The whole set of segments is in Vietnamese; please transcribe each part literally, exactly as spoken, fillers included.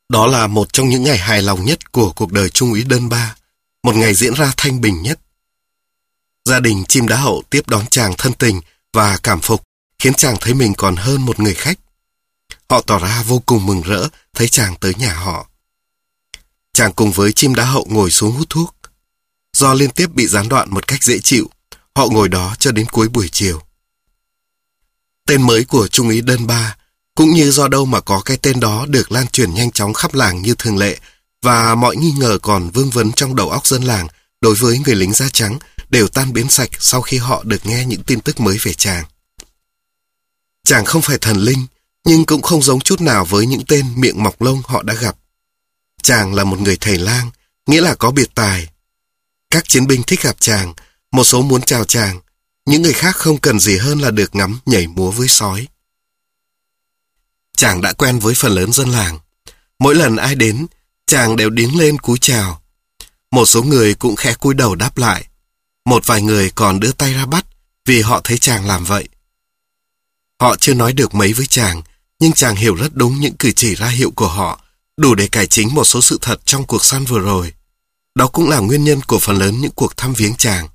Đó là một trong những ngày hài lòng nhất của cuộc đời Trung úy Đơn Ba, một ngày diễn ra thanh bình nhất. Gia đình Chim Đá Hậu tiếp đón chàng thân tình và cảm phục, khiến chàng thấy mình còn hơn một người khách. Họ tỏ ra vô cùng mừng rỡ thấy chàng tới nhà họ. Chàng cùng với Chim Đá Hậu ngồi xuống hút thuốc. Do liên tiếp bị gián đoạn một cách dễ chịu, họ ngồi đó cho đến cuối buổi chiều. Tên mới của Trung úy Đơn Ba, cũng như do đâu mà có cái tên đó, được lan truyền nhanh chóng khắp làng như thường lệ, và mọi nghi ngờ còn vương vấn trong đầu óc dân làng đối với người lính da trắng đều tan biến sạch sau khi họ được nghe những tin tức mới về chàng. Chàng không phải thần linh, nhưng cũng không giống chút nào với những tên miệng mọc lông họ đã gặp. Chàng là một người thầy lang, nghĩa là có biệt tài. Các chiến binh thích gặp chàng, một số muốn chào chàng, những người khác không cần gì hơn là được ngắm nhảy múa với sói. Chàng đã quen với phần lớn dân làng. Mỗi lần ai đến, chàng đều đứng lên cúi chào. Một số người cũng khẽ cúi đầu đáp lại. Một vài người còn đưa tay ra bắt vì họ thấy chàng làm vậy. Họ chưa nói được mấy với chàng, nhưng chàng hiểu rất đúng những cử chỉ ra hiệu của họ, đủ để cải chính một số sự thật trong cuộc săn vừa rồi. Đó cũng là nguyên nhân của phần lớn những cuộc thăm viếng chàng.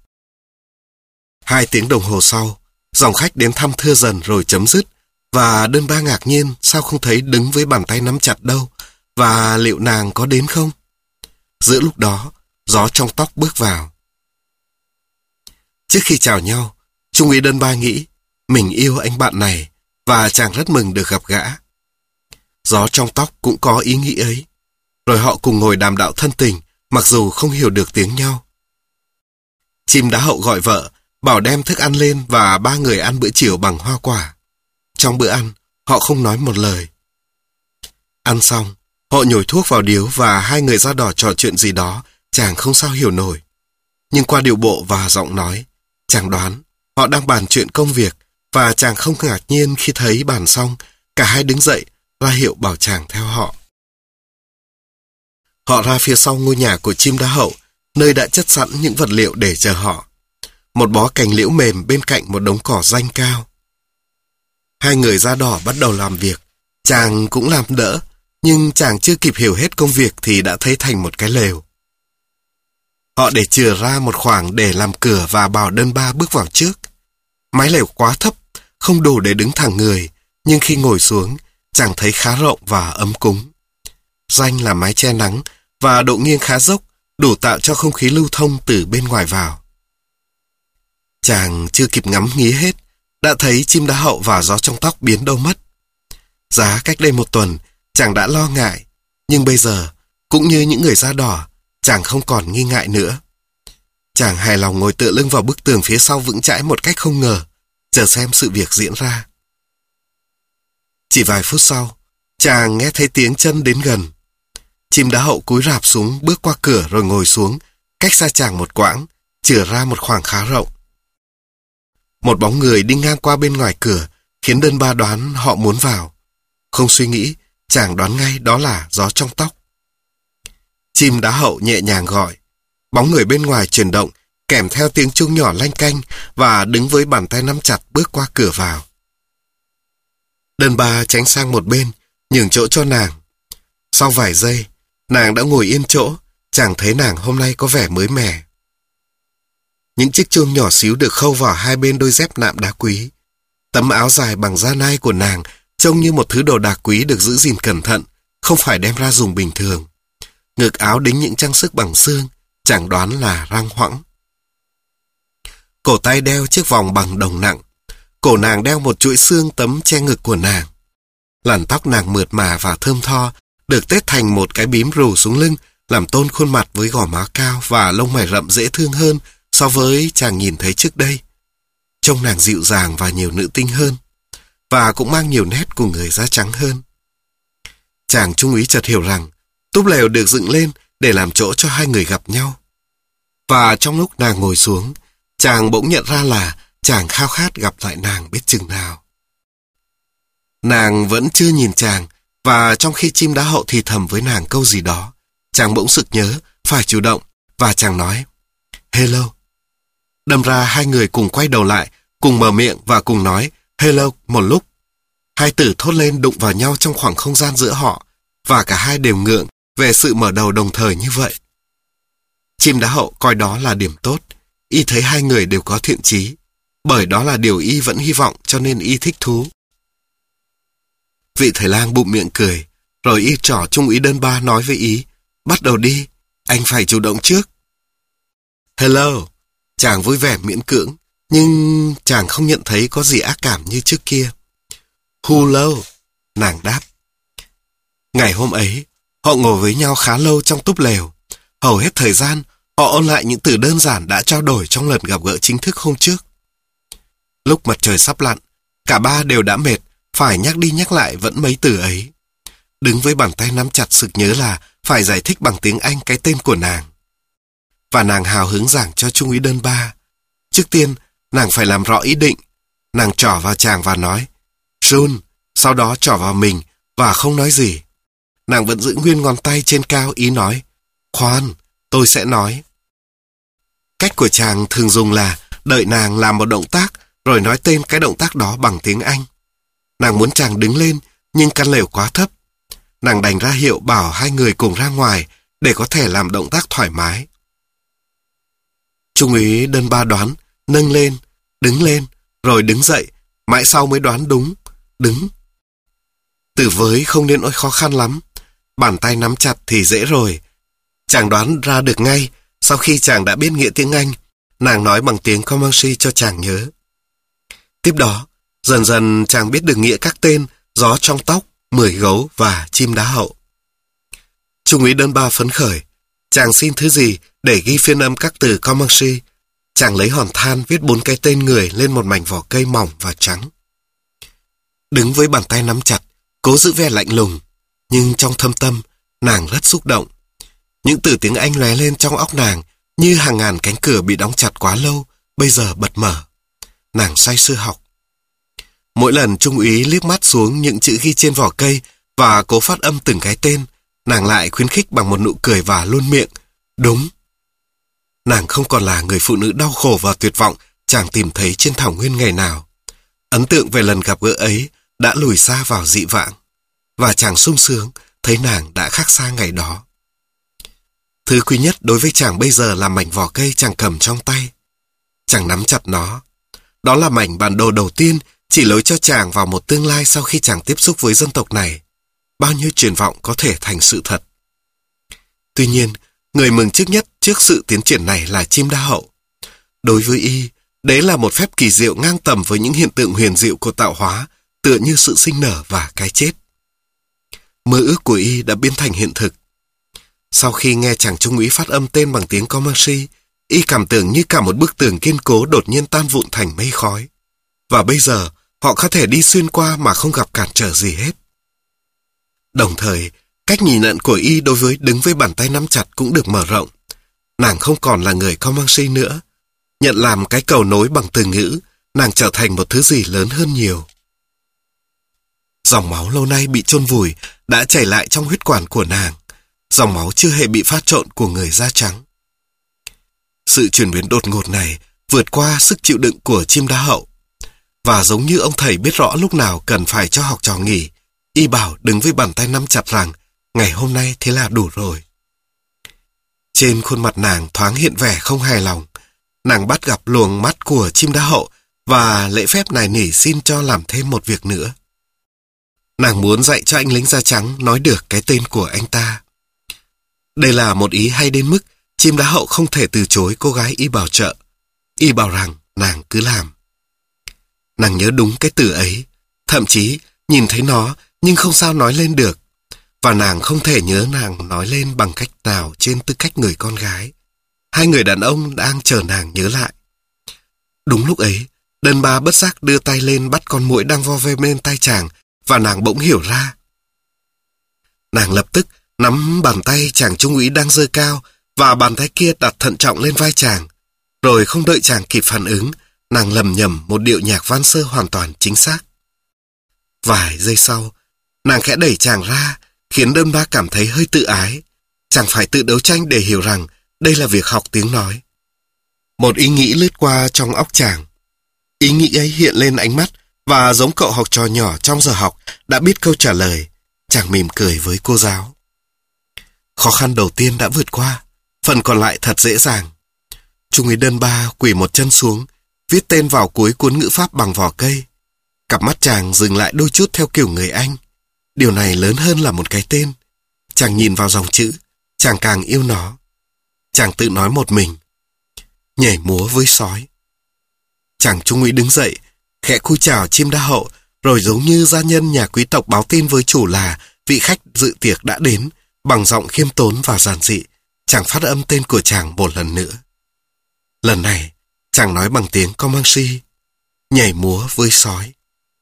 Hai tiếng đồng hồ sau, dòng khách đến thăm thưa dần rồi chấm dứt, và Đơn Ba ngạc nhiên sao không thấy đứng với bàn tay nắm chặt đâu, và liệu nàng có đến không? Giữa lúc đó, gió trong tóc bước vào. Trước khi chào nhau, Trung úy Đơn Ba nghĩ mình yêu anh bạn này, và chàng rất mừng được gặp gã. Gió trong tóc cũng có ý nghĩ ấy. Rồi họ cùng ngồi đàm đạo thân tình, mặc dù không hiểu được tiếng nhau. Chim Đá Hậu gọi vợ, bảo đem thức ăn lên và ba người ăn bữa chiều bằng hoa quả. Trong bữa ăn, họ không nói một lời. Ăn xong, họ nhồi thuốc vào điếu và hai người da đỏ trò chuyện gì đó, chàng không sao hiểu nổi. Nhưng qua điệu bộ và giọng nói, chàng đoán họ đang bàn chuyện công việc, và chàng không ngạc nhiên khi thấy bàn xong, cả hai đứng dậy, ra hiệu bảo chàng theo họ. Họ ra phía sau ngôi nhà của Chim Đá Hậu, nơi đã chất sẵn những vật liệu để chờ họ. Một bó cành liễu mềm bên cạnh một đống cỏ ranh cao. Hai người da đỏ bắt đầu làm việc, chàng cũng làm đỡ, nhưng chàng chưa kịp hiểu hết công việc thì đã thấy thành một cái lều. Họ để chừa ra một khoảng để làm cửa và bảo Đơn Ba bước vào trước. Mái lều quá thấp, không đủ để đứng thẳng người, nhưng khi ngồi xuống, chàng thấy khá rộng và ấm cúng. Ranh là mái che nắng và độ nghiêng khá dốc, đủ tạo cho không khí lưu thông từ bên ngoài vào. Chàng chưa kịp ngắm nghía hết, đã thấy Chim Đá Hậu và gió trong tóc biến đâu mất. Giá cách đây một tuần, chàng đã lo ngại, nhưng bây giờ, cũng như những người da đỏ, chàng không còn nghi ngại nữa. Chàng hài lòng ngồi tựa lưng vào bức tường phía sau vững chãi một cách không ngờ, chờ xem sự việc diễn ra. Chỉ vài phút sau, chàng nghe thấy tiếng chân đến gần. Chim Đá Hậu cúi rạp xuống, bước qua cửa rồi ngồi xuống, cách xa chàng một quãng, chừa ra một khoảng khá rộng. Một bóng người đi ngang qua bên ngoài cửa, khiến Đơn Ba đoán họ muốn vào. Không suy nghĩ, chàng đoán ngay đó là gió trong tóc. Chim Đá Hậu nhẹ nhàng gọi. Bóng người bên ngoài chuyển động, kèm theo tiếng chuông nhỏ lanh canh, và đứng với bàn tay nắm chặt bước qua cửa vào. Đơn Ba tránh sang một bên, nhường chỗ cho nàng. Sau vài giây, nàng đã ngồi yên chỗ, chàng thấy nàng hôm nay có vẻ mới mẻ. Những chiếc chuông nhỏ xíu được khâu vào hai bên đôi dép nạm đá quý. Tấm áo dài bằng da nai của nàng trông như một thứ đồ đạc quý được giữ gìn cẩn thận, không phải đem ra dùng bình thường. Ngực áo đính những trang sức bằng xương, chẳng đoán là răng hoãng. Cổ tay đeo chiếc vòng bằng đồng nặng. Cổ nàng đeo một chuỗi xương tấm che ngực của nàng. Làn tóc nàng mượt mà và thơm tho, được tết thành một cái bím rủ xuống lưng, làm tôn khuôn mặt với gò má cao và lông mày rậm dễ thương hơn so với chàng nhìn thấy trước đây. Trông nàng dịu dàng và nhiều nữ tính hơn, và cũng mang nhiều nét của người da trắng hơn. Chàng trung úy chợt hiểu rằng túp lều được dựng lên để làm chỗ cho hai người gặp nhau. Và trong lúc nàng ngồi xuống, chàng bỗng nhận ra là chàng khao khát gặp lại nàng biết chừng nào. Nàng vẫn chưa nhìn chàng, và trong khi Chim Đá Hậu thì thầm với nàng câu gì đó, chàng bỗng sực nhớ phải chủ động, và chàng nói hello. Đâm ra hai người cùng quay đầu lại, cùng mở miệng và cùng nói hello một lúc. Hai từ thốt lên đụng vào nhau trong khoảng không gian giữa họ, và cả hai đều ngượng về sự mở đầu đồng thời như vậy. Chim đá hậu coi đó là điểm tốt. Y thấy hai người đều có thiện chí, bởi đó là điều y vẫn hy vọng, cho nên y thích thú. Vị thầy lang bụm miệng cười, rồi y trỏ trung úy đơn ba nói với ý, bắt đầu đi, anh phải chủ động trước. Hello, chàng vui vẻ miễn cưỡng, nhưng chàng không nhận thấy có gì ác cảm như trước kia. Hello, nàng đáp. Ngày hôm ấy, họ ngồi với nhau khá lâu trong túp lều. Hầu hết thời gian, họ ôn lại những từ đơn giản đã trao đổi trong lần gặp gỡ chính thức hôm trước. Lúc mặt trời sắp lặn, cả ba đều đã mệt, phải nhắc đi nhắc lại vẫn mấy từ ấy. Đứng với bàn tay nắm chặt sực nhớ là phải giải thích bằng tiếng Anh cái tên của nàng. Và nàng hào hứng giảng cho trung úy đơn ba. Trước tiên, nàng phải làm rõ ý định. Nàng trỏ vào chàng và nói, Jun, sau đó trỏ vào mình và không nói gì. Nàng vẫn giữ nguyên ngón tay trên cao, ý nói, khoan, tôi sẽ nói. Cách của chàng thường dùng là đợi nàng làm một động tác rồi nói tên cái động tác đó bằng tiếng Anh. Nàng muốn chàng đứng lên nhưng căn lều quá thấp. Nàng đành ra hiệu bảo hai người cùng ra ngoài để có thể làm động tác thoải mái. Trung úy đơn ba đoán, nâng lên, đứng lên, rồi đứng dậy, mãi sau mới đoán đúng, đứng. Từ với không nên ôi khó khăn lắm, bàn tay nắm chặt thì dễ rồi. Chàng đoán ra được ngay, sau khi chàng đã biết nghĩa tiếng Anh, nàng nói bằng tiếng Comanche cho chàng nhớ. Tiếp đó, dần dần chàng biết được nghĩa các tên gió trong tóc, mười gấu và chim đá hậu. Trung úy đơn ba phấn khởi, chàng xin thứ gì để ghi phiên âm các từ Comanche. Chàng lấy hòn than viết bốn cái tên người lên một mảnh vỏ cây mỏng và trắng. Đứng với bàn tay nắm chặt, cố giữ vẻ lạnh lùng, nhưng trong thâm tâm, nàng rất xúc động. Những từ tiếng Anh lóe lên trong óc nàng như hàng ngàn cánh cửa bị đóng chặt quá lâu, bây giờ bật mở. Nàng say sưa học. Mỗi lần trung úy liếc mắt xuống những chữ ghi trên vỏ cây và cố phát âm từng cái tên, nàng lại khuyến khích bằng một nụ cười và luôn miệng. Đúng. Nàng không còn là người phụ nữ đau khổ và tuyệt vọng chàng tìm thấy trên thảo nguyên ngày nào. Ấn tượng về lần gặp gỡ ấy đã lùi xa vào dị vãng, và chàng sung sướng thấy nàng đã khác xa ngày đó. Thứ quý nhất đối với chàng bây giờ là mảnh vỏ cây chàng cầm trong tay. Chàng nắm chặt nó. Đó là mảnh bản đồ đầu tiên chỉ lối cho chàng vào một tương lai sau khi chàng tiếp xúc với dân tộc này. Bao nhiêu triển vọng có thể thành sự thật. Tuy nhiên, người mừng trước nhất trước sự tiến triển này là chim đa hậu. Đối với y, đấy là một phép kỳ diệu ngang tầm với những hiện tượng huyền diệu của tạo hóa, tựa như sự sinh nở và cái chết. Mơ ước của y đã biến thành hiện thực. Sau khi nghe chàng trung úy phát âm tên bằng tiếng Comanche, y cảm tưởng như cả một bức tường kiên cố đột nhiên tan vụn thành mây khói. Và bây giờ, họ có thể đi xuyên qua mà không gặp cản trở gì hết. Đồng thời, cách nhìn nhận của y đối với đứng với bàn tay nắm chặt cũng được mở rộng. Nàng không còn là người Comanche nữa. Nhận làm cái cầu nối bằng từ ngữ, nàng trở thành một thứ gì lớn hơn nhiều. Dòng máu lâu nay bị chôn vùi đã chảy lại trong huyết quản của nàng. Dòng máu chưa hề bị pha trộn của người da trắng. Sự chuyển biến đột ngột này vượt qua sức chịu đựng của chim đá hậu. Và giống như ông thầy biết rõ lúc nào cần phải cho học trò nghỉ, y bảo đứng với bàn tay nắm chặt rằng ngày hôm nay thế là đủ rồi. Trên khuôn mặt nàng thoáng hiện vẻ không hài lòng. Nàng bắt gặp luồng mắt của chim đá hậu và lễ phép nài nỉ xin cho làm thêm một việc nữa. Nàng muốn dạy cho anh lính da trắng nói được cái tên của anh ta. Đây là một ý hay đến mức chim đá hậu không thể từ chối cô gái y bảo trợ. Y bảo rằng nàng cứ làm. Nàng nhớ đúng cái từ ấy, thậm chí nhìn thấy nó nhưng không sao nói lên được. Và nàng không thể nhớ nàng nói lên bằng cách nào trên tư cách người con gái. Hai người đàn ông đang chờ nàng nhớ lại. Đúng lúc ấy, đơn ba bất giác đưa tay lên bắt con muỗi đang vo ve bên tay chàng, và nàng bỗng hiểu ra. Nàng lập tức nắm bàn tay chàng trung úy đang giơ cao, và bàn tay kia đặt thận trọng lên vai chàng. Rồi không đợi chàng kịp phản ứng, nàng lầm nhầm một điệu nhạc van sơ hoàn toàn chính xác. Vài giây sau, nàng khẽ đẩy chàng ra, khiến đơn ba cảm thấy hơi tự ái. Chàng phải tự đấu tranh để hiểu rằng đây là việc học tiếng nói. Một ý nghĩ lướt qua trong óc chàng. Ý nghĩ ấy hiện lên ánh mắt, và giống cậu học trò nhỏ trong giờ học đã biết câu trả lời. Chàng mỉm cười với cô giáo. Khó khăn đầu tiên đã vượt qua, phần còn lại thật dễ dàng. Trung úy Đơn Ba quỳ một chân xuống, viết tên vào cuối cuốn ngữ pháp bằng vỏ cây. Cặp mắt chàng dừng lại đôi chút theo kiểu người Anh. Điều này lớn hơn là một cái tên. Chàng nhìn vào dòng chữ, chàng càng yêu nó. Chàng tự nói một mình. Nhảy múa với sói. Chàng trung úy đứng dậy, khẽ cúi chào chim đa hậu, rồi giống như gia nhân nhà quý tộc báo tin với chủ là vị khách dự tiệc đã đến, bằng giọng khiêm tốn và giản dị, chàng phát âm tên của chàng một lần nữa. Lần này, chàng nói bằng tiếng Comanche, nhảy múa với sói.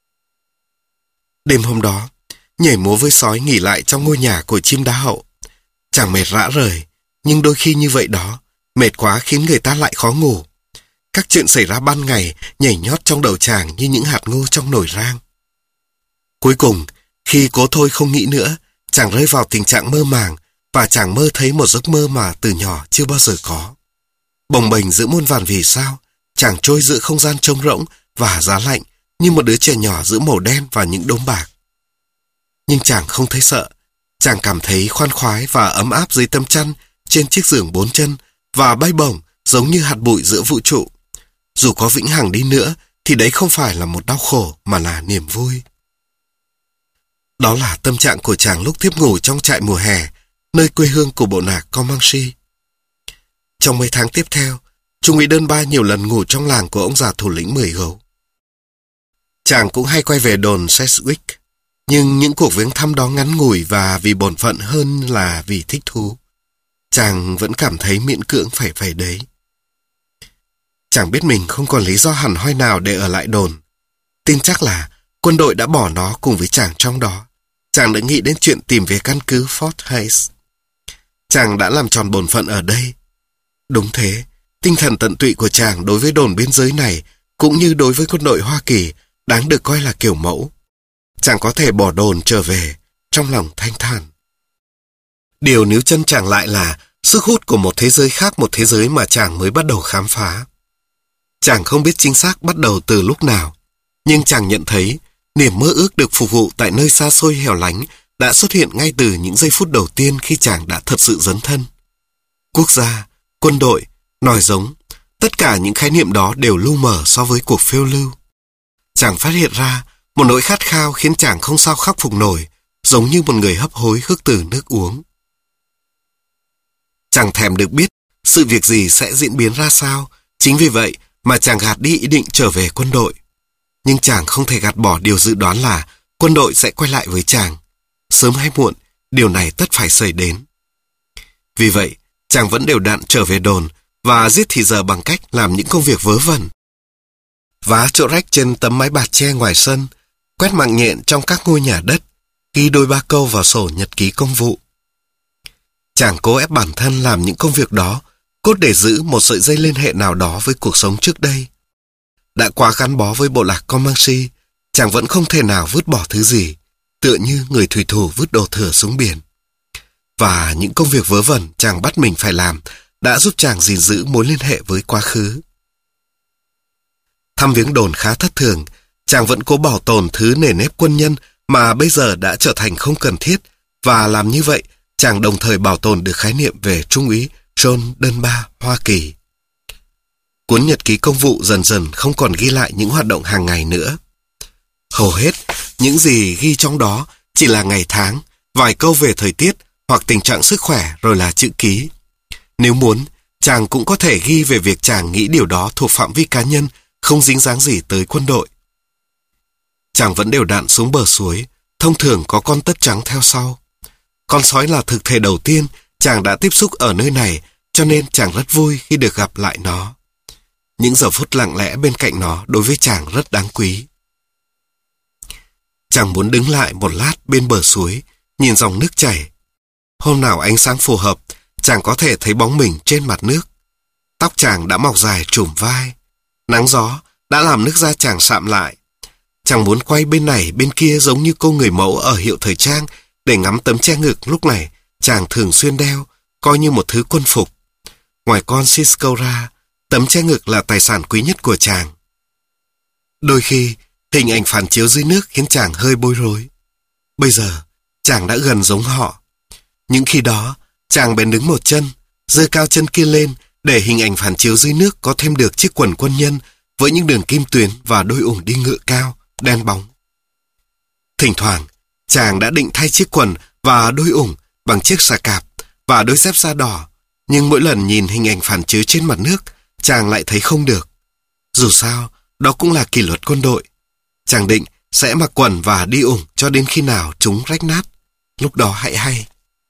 Đêm hôm đó, nhảy múa với sói nghỉ lại trong ngôi nhà của chim đá hậu. Chàng mệt rã rời, nhưng đôi khi như vậy đó, mệt quá khiến người ta lại khó ngủ. Các chuyện xảy ra ban ngày nhảy nhót trong đầu chàng như những hạt ngô trong nồi rang. Cuối cùng, khi cố thôi không nghĩ nữa, chàng rơi vào tình trạng mơ màng và chàng mơ thấy một giấc mơ mà từ nhỏ chưa bao giờ có. Bồng bềnh giữa muôn vàn vì sao, chàng trôi giữa không gian trống rỗng và giá lạnh như một đứa trẻ nhỏ giữa màu đen và những đốm bạc. Nhưng chàng không thấy sợ, chàng cảm thấy khoan khoái và ấm áp dưới tấm chăn trên chiếc giường bốn chân và bay bổng giống như hạt bụi giữa vũ trụ. Dù có vĩnh hằng đi nữa thì đấy không phải là một đau khổ mà là niềm vui. Đó là tâm trạng của chàng lúc thiếp ngủ trong trại mùa hè, nơi quê hương của bộ nạc Comanche. Trong mấy tháng tiếp theo, Trung úy Đơn Ba nhiều lần ngủ trong làng của ông già thủ lĩnh Mười Gấu. Chàng cũng hay quay về đồn Sedgwick, nhưng những cuộc viếng thăm đó ngắn ngủi và vì bổn phận hơn là vì thích thú. Chàng vẫn cảm thấy miễn cưỡng phải về đấy. Chàng biết mình không còn lý do hẳn hoi nào để ở lại đồn. Tin chắc là quân đội đã bỏ nó cùng với chàng trong đó. Chàng đã nghĩ đến chuyện tìm về căn cứ Fort Hays. Chàng đã làm tròn bổn phận ở đây. Đúng thế, tinh thần tận tụy của chàng đối với đồn biên giới này cũng như đối với quân đội Hoa Kỳ đáng được coi là kiểu mẫu. Chàng có thể bỏ đồn trở về trong lòng thanh thản. Điều níu chân chàng lại là sức hút của một thế giới khác, một thế giới mà chàng mới bắt đầu khám phá. Chàng không biết chính xác bắt đầu từ lúc nào, nhưng chàng nhận thấy niềm mơ ước được phục vụ tại nơi xa xôi hẻo lánh đã xuất hiện ngay từ những giây phút đầu tiên khi chàng đã thật sự dấn thân. Quốc gia, quân đội, nòi giống, tất cả những khái niệm đó đều lu mờ so với cuộc phiêu lưu. Chàng phát hiện ra một nỗi khát khao khiến chàng không sao khắc phục nổi, giống như một người hấp hối khước từ nước uống. Chàng thèm được biết sự việc gì sẽ diễn biến ra sao, chính vì vậy mà chàng gạt đi ý định trở về quân đội. Nhưng chàng không thể gạt bỏ điều dự đoán là quân đội sẽ quay lại với chàng. Sớm hay muộn, điều này tất phải xảy đến. Vì vậy, chàng vẫn đều đặn trở về đồn và giết thì giờ bằng cách làm những công việc vớ vẩn. Vá chỗ rách trên tấm mái bạt tre ngoài sân, quét mạng nhện trong các ngôi nhà đất, ghi đôi ba câu vào sổ nhật ký công vụ. Chàng cố ép bản thân làm những công việc đó, cốt để giữ một sợi dây liên hệ nào đó với cuộc sống trước đây. Đã quá gắn bó với bộ lạc Comanche, chàng vẫn không thể nào vứt bỏ thứ gì, tựa như người thủy thủ vứt đồ thừa xuống biển. Và những công việc vớ vẩn chàng bắt mình phải làm đã giúp chàng gìn giữ mối liên hệ với quá khứ. Thăm viếng đồn khá thất thường, chàng vẫn cố bảo tồn thứ nề nếp quân nhân mà bây giờ đã trở thành không cần thiết, và làm như vậy, chàng đồng thời bảo tồn được khái niệm về Trung úy John Đơn Ba, Hoa Kỳ. Cuốn nhật ký công vụ dần dần không còn ghi lại những hoạt động hàng ngày nữa. Hầu hết, những gì ghi trong đó chỉ là ngày tháng, vài câu về thời tiết hoặc tình trạng sức khỏe rồi là chữ ký. Nếu muốn, chàng cũng có thể ghi về việc chàng nghĩ điều đó thuộc phạm vi cá nhân, không dính dáng gì tới quân đội. Chàng vẫn đều đặn xuống bờ suối, thông thường có con tất trắng theo sau. Con sói là thực thể đầu tiên chàng đã tiếp xúc ở nơi này, cho nên chàng rất vui khi được gặp lại nó. Những giờ phút lặng lẽ bên cạnh nó đối với chàng rất đáng quý. Chàng muốn đứng lại một lát bên bờ suối, nhìn dòng nước chảy. Hôm nào ánh sáng phù hợp, chàng có thể thấy bóng mình trên mặt nước. Tóc chàng đã mọc dài trùm vai. Nắng gió đã làm nước da chàng sạm lại. Chàng muốn quay bên này bên kia giống như cô người mẫu ở hiệu thời trang để ngắm tấm che ngực lúc này chàng thường xuyên đeo, coi như một thứ quân phục. Ngoài con Cisco ra, tấm che ngực là tài sản quý nhất của chàng. Đôi khi, hình ảnh phản chiếu dưới nước khiến chàng hơi bối rối. Bây giờ, chàng đã gần giống họ. Những khi đó, chàng bèn đứng một chân, giơ cao chân kia lên để hình ảnh phản chiếu dưới nước có thêm được chiếc quần quân nhân với những đường kim tuyến và đôi ủng đi ngựa cao, đen bóng. Thỉnh thoảng, chàng đã định thay chiếc quần và đôi ủng bằng chiếc xà cạp và đôi dép da đỏ, nhưng mỗi lần nhìn hình ảnh phản chiếu trên mặt nước, chàng lại thấy không được. Dù sao, đó cũng là kỷ luật quân đội. Chàng định sẽ mặc quần và đi ủng cho đến khi nào chúng rách nát, lúc đó hãy hay.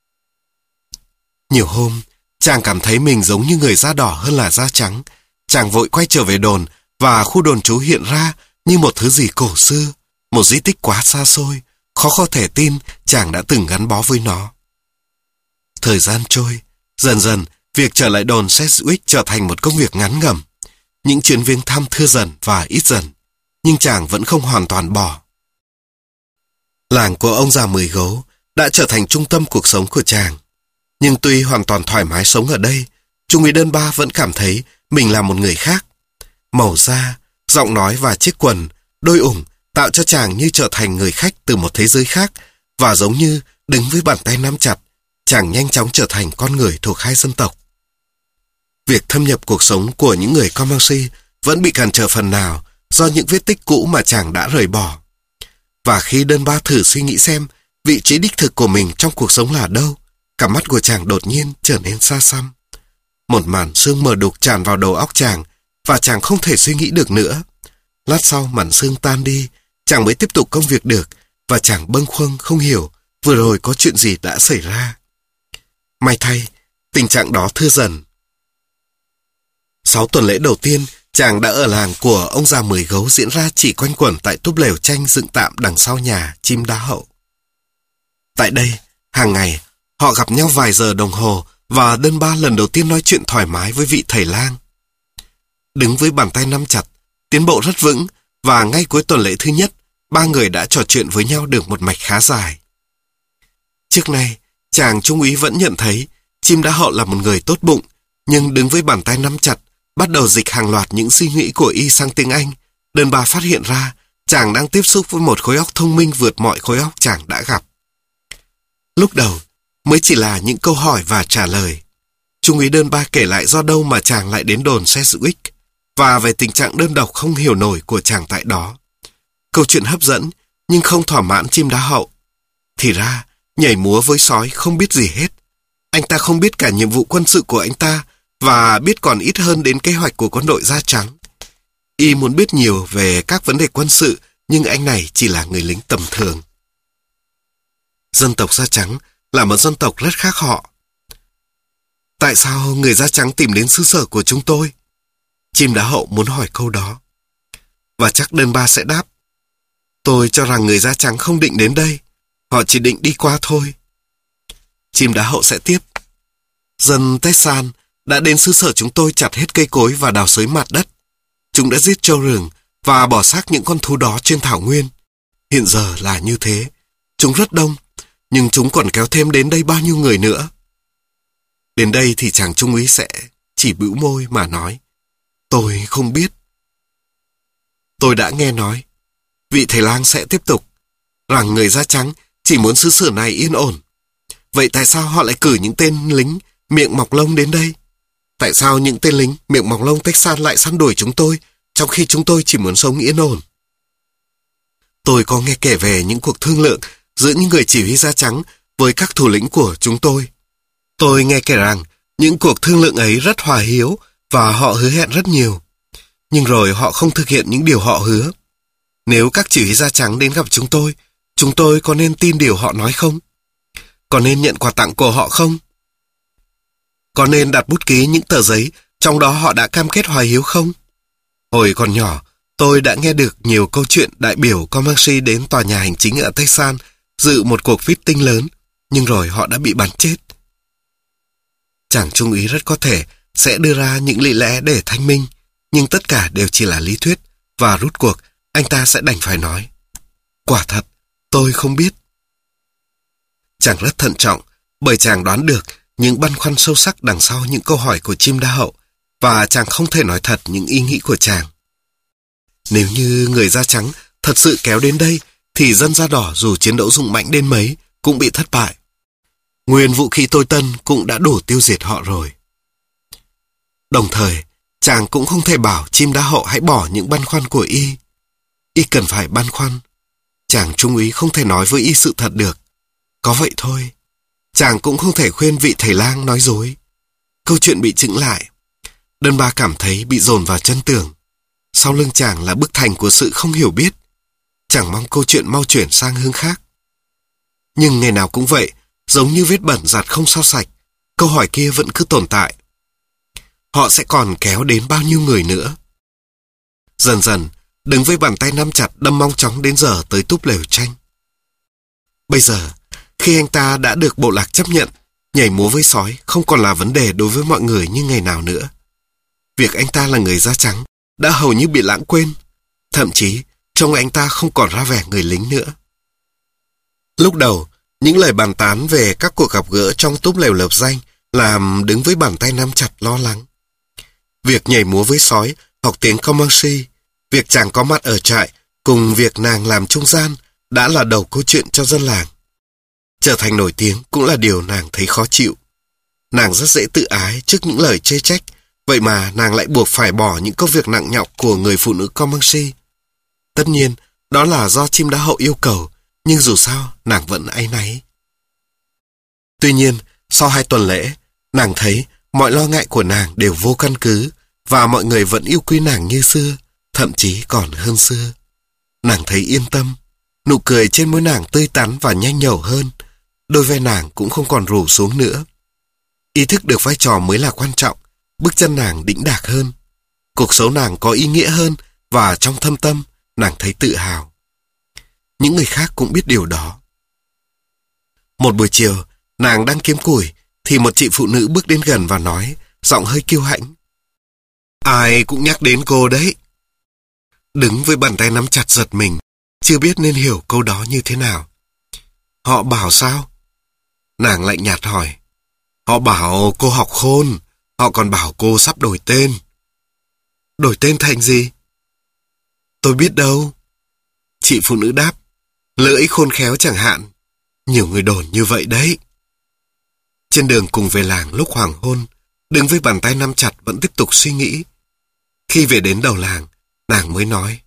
Nhiều hôm, chàng cảm thấy mình giống như người da đỏ hơn là da trắng. Chàng vội quay trở về đồn, và khu đồn trú hiện ra như một thứ gì cổ xưa, một di tích quá xa xôi, khó có thể tin chàng đã từng gắn bó với nó. Thời gian trôi, dần dần, việc trở lại đồn Sedgwick trở thành một công việc ngắn ngẩm. Những chuyến viếng thăm thưa dần và ít dần, nhưng chàng vẫn không hoàn toàn bỏ. Làng của ông già Mười Gấu đã trở thành trung tâm cuộc sống của chàng. Nhưng tuy hoàn toàn thoải mái sống ở đây, Trung úy Đơn Ba vẫn cảm thấy mình là một người khác. Màu da, giọng nói và chiếc quần, đôi ủng tạo cho chàng như trở thành người khách từ một thế giới khác, và giống như đứng với bàn tay nắm chặt, chàng nhanh chóng trở thành con người thuộc hai dân tộc. Việc thâm nhập cuộc sống của những người Comanche vẫn bị cản trở phần nào do những vết tích cũ mà chàng đã rời bỏ. Và khi Đơn Ba thử suy nghĩ xem vị trí đích thực của mình trong cuộc sống là đâu, cặp mắt của chàng đột nhiên trở nên xa xăm. Một màn sương mờ đục tràn vào đầu óc chàng, và chàng không thể suy nghĩ được nữa. Lát sau màn sương tan đi, chàng mới tiếp tục công việc được, và chàng bâng khuâng không hiểu vừa rồi có chuyện gì đã xảy ra. May thay, tình trạng đó thưa dần. Sáu tuần lễ đầu tiên, chàng đã ở làng của ông già Mười Gấu diễn ra chỉ quanh quẩn tại túp lều tranh dựng tạm đằng sau nhà Chim Đá Hậu. Tại đây, hàng ngày, họ gặp nhau vài giờ đồng hồ, và Đơn Ba lần đầu tiên nói chuyện thoải mái với vị thầy lang. Đứng với bàn tay nắm chặt, tiến bộ rất vững, và ngay cuối tuần lễ thứ nhất, ba người đã trò chuyện với nhau được một mạch khá dài. Trước nay, chàng trung úy vẫn nhận thấy Chim Đá Hậu là một người tốt bụng, nhưng đứng với bàn tay nắm chặt, bắt đầu dịch hàng loạt những suy nghĩ của y sang tiếng Anh, Đơn Ba phát hiện ra chàng đang tiếp xúc với một khối óc thông minh vượt mọi khối óc chàng đã gặp. Lúc đầu, mới chỉ là những câu hỏi và trả lời. Trung úy Đơn Ba kể lại do đâu mà chàng lại đến đồn Sedgwick, và về tình trạng đơn độc không hiểu nổi của chàng tại đó. Câu chuyện hấp dẫn, nhưng không thỏa mãn Chim Đá Hậu. Thì ra, nhảy múa với sói không biết gì hết. Anh ta không biết cả nhiệm vụ quân sự của anh ta, và biết còn ít hơn đến kế hoạch của quân đội da trắng. Y muốn biết nhiều về các vấn đề quân sự, nhưng anh này chỉ là người lính tầm thường. Dân tộc da trắng là một dân tộc rất khác họ. Tại sao người da trắng tìm đến xứ sở của chúng tôi? Chim Đá Hậu muốn hỏi câu đó. Và chắc Đơn Ba sẽ đáp: tôi cho rằng người da trắng không định đến đây, họ chỉ định đi qua thôi. Chim Đá Hậu sẽ tiếp: dân Texas đã đến xứ sở chúng tôi chặt hết cây cối và đào xới mặt đất. Chúng đã giết trâu rừng và bỏ xác những con thú đó trên thảo nguyên. Hiện giờ là như thế. Chúng rất đông, nhưng chúng còn kéo thêm đến đây bao nhiêu người nữa. Đến đây thì chàng trung úy sẽ chỉ bĩu môi mà nói: tôi không biết. Tôi đã nghe nói, vị thầy lang sẽ tiếp tục, rằng người da trắng chỉ muốn xứ sở này yên ổn. Vậy tại sao họ lại cử những tên lính miệng mọc lông đến đây? Tại sao những tên lính miệng mọc lông Texas lại săn đuổi chúng tôi, trong khi chúng tôi chỉ muốn sống yên ổn? Tôi có nghe kể về những cuộc thương lượng giữa những người chỉ huy da trắng với các thủ lĩnh của chúng tôi. Tôi nghe kể rằng những cuộc thương lượng ấy rất hòa hiếu và họ hứa hẹn rất nhiều. Nhưng rồi họ không thực hiện những điều họ hứa. Nếu các chỉ huy da trắng đến gặp chúng tôi, chúng tôi có nên tin điều họ nói không? Có nên nhận quà tặng của họ không? Có nên đặt bút ký những tờ giấy trong đó họ đã cam kết hòa hiếu không? Hồi còn nhỏ, tôi đã nghe được nhiều câu chuyện đại biểu Comanche đến tòa nhà hành chính ở Texas dự một cuộc meeting lớn, nhưng rồi họ đã bị bắn chết. Chàng trung úy rất có thể sẽ đưa ra những lý lẽ để thanh minh, nhưng tất cả đều chỉ là lý thuyết, và rút cuộc anh ta sẽ đành phải nói: quả thật, tôi không biết. Chàng rất thận trọng, bởi chàng đoán được những băn khoăn sâu sắc đằng sau những câu hỏi của Chim Đá Hậu, và chàng không thể nói thật những ý nghĩ của chàng. Nếu như người da trắng thật sự kéo đến đây, thì dân da đỏ dù chiến đấu dũng mãnh đến mấy cũng bị thất bại. Nguyên vũ khí tối tân cũng đã đủ tiêu diệt họ rồi. Đồng thời, chàng cũng không thể bảo chim đá hậu hãy bỏ những băn khoăn của y. Y cần phải băn khoăn. Chàng trung úy không thể nói với y sự thật được. Có vậy thôi. Chàng cũng không thể khuyên vị thầy lang nói dối. Câu chuyện bị chững lại. Đơn ba cảm thấy bị dồn vào chân tường. Sau lưng chàng là bức thành của sự không hiểu biết. Chàng mong câu chuyện mau chuyển sang hướng khác. Nhưng ngày nào cũng vậy, giống như vết bẩn giặt không sao sạch, câu hỏi kia vẫn cứ tồn tại. Họ sẽ còn kéo đến bao nhiêu người nữa? Dần dần, đứng với bàn tay nắm chặt đâm mong chóng đến giờ tới túp lều tranh. Bây giờ, khi anh ta đã được bộ lạc chấp nhận, nhảy múa với sói không còn là vấn đề đối với mọi người như ngày nào nữa. Việc anh ta là người da trắng đã hầu như bị lãng quên. Thậm chí, trông anh ta không còn ra vẻ người lính nữa. Lúc đầu, những lời bàn tán về các cuộc gặp gỡ trong túp lều lợp danh làm đứng với bàn tay nắm chặt lo lắng. Việc nhảy múa với sói, học tiếng Comanche, việc chàng có mặt ở trại, cùng việc nàng làm trung gian đã là đầu câu chuyện cho dân làng. Trở thành nổi tiếng cũng là điều nàng thấy khó chịu. Nàng rất dễ tự ái trước những lời chê trách, vậy mà nàng lại buộc phải bỏ những công việc nặng nhọc của người phụ nữ Comanche. Tất nhiên, đó là do chim đá hậu yêu cầu, nhưng dù sao, nàng vẫn áy náy. Tuy nhiên, sau hai tuần lễ, nàng thấy mọi lo ngại của nàng đều vô căn cứ, và mọi người vẫn yêu quý nàng như xưa, thậm chí còn hơn xưa. Nàng thấy yên tâm, nụ cười trên môi nàng tươi tắn và nhanh nhẩu hơn, đôi vai nàng cũng không còn rủ xuống nữa. Ý thức được vai trò mới là quan trọng, bước chân nàng đĩnh đạc hơn. Cuộc sống nàng có ý nghĩa hơn, và trong thâm tâm, nàng thấy tự hào. Những người khác cũng biết điều đó. Một buổi chiều, nàng đang kiếm củi, thì một chị phụ nữ bước đến gần và nói, giọng hơi kiêu hãnh: "Ai cũng nhắc đến cô đấy." Đứng với bàn tay nắm chặt giật mình, chưa biết nên hiểu câu đó như thế nào. "Họ bảo sao?" Nàng lạnh nhạt hỏi. "Họ bảo cô học khôn, họ còn bảo cô sắp đổi tên." "Đổi tên thành gì?" "Tôi biết đâu." Chị phụ nữ đáp. "Lưỡi khôn khéo chẳng hạn. Nhiều người đồn như vậy đấy." Trên đường cùng về làng lúc hoàng hôn, đứng với bàn tay nắm chặt vẫn tiếp tục suy nghĩ. Khi về đến đầu làng, nàng mới nói: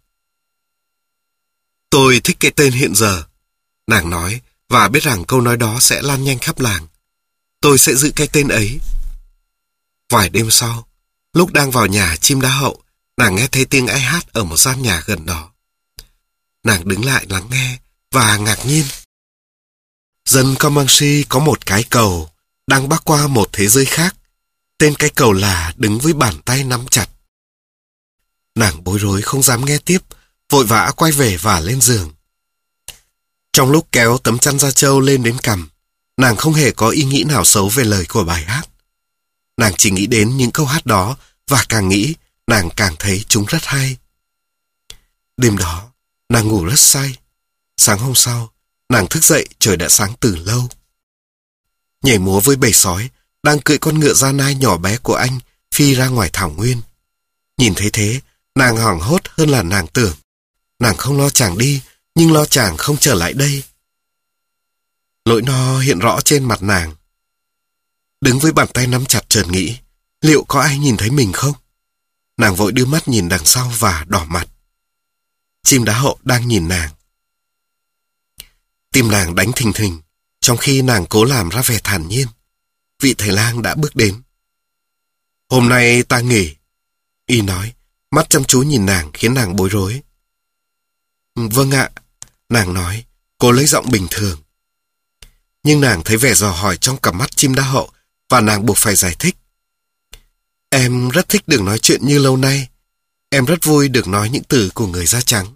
"Tôi thích cái tên hiện giờ." Nàng nói, và biết rằng câu nói đó sẽ lan nhanh khắp làng. "Tôi sẽ giữ cái tên ấy." Vài đêm sau, lúc đang vào nhà chim đá hậu, nàng nghe thấy tiếng ai hát ở một gian nhà gần đó. Nàng đứng lại lắng nghe và ngạc nhiên. Dân Comanche có một cái cầu đang bắc qua một thế giới khác. Tên cái cầu là đứng với bàn tay nắm chặt. Nàng bối rối không dám nghe tiếp, vội vã quay về và lên giường. Trong lúc kéo tấm chăn da trâu lên đến cằm, nàng không hề có ý nghĩ nào xấu về lời của bài hát. Nàng chỉ nghĩ đến những câu hát đó, và càng nghĩ, nàng càng thấy chúng rất hay. Đêm đó, nàng ngủ rất say. Sáng hôm sau, nàng thức dậy trời đã sáng từ lâu. Nhảy múa với bầy sói, đang cưỡi con ngựa da nai nhỏ bé của anh phi ra ngoài thảo nguyên. Nhìn thấy thế, nàng hoảng hốt hơn là nàng tưởng. Nàng không lo chàng đi, nhưng lo chàng không trở lại đây. Nỗi no hiện rõ trên mặt nàng. Đứng với bàn tay nắm chặt chợt nghĩ, liệu có ai nhìn thấy mình không? Nàng vội đưa mắt nhìn đằng sau và đỏ mặt. Chim đá hậu đang nhìn nàng. Tim nàng đánh thình thình, trong khi nàng cố làm ra vẻ thản nhiên. Vị thầy lang đã bước đến. "Hôm nay ta nghỉ," y nói, mắt chăm chú nhìn nàng khiến nàng bối rối. "Vâng ạ," nàng nói, cố lấy giọng bình thường. Nhưng nàng thấy vẻ dò hỏi trong cặp mắt chim đá hậu, và nàng buộc phải giải thích. "Em rất thích được nói chuyện như lâu nay. Em rất vui được nói những từ của người da trắng."